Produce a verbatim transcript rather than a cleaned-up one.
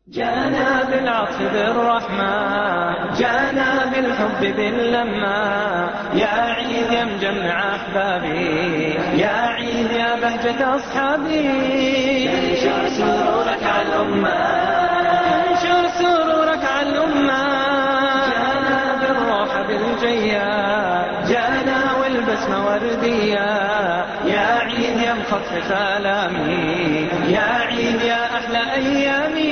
جانا بالعطف بالرحمة، جانا بالحب باللمة، يا عيد يا مجمع أحبابي، يا عيد يا بهجة أصحابي، انشر سرورك على الأمة، انشر سرورك على الأمة. جانا بالروح بالجية، جانا والبسمة وردية، يا عيد يا مخفف آلامي، يا عيد يا أحلى أيامي،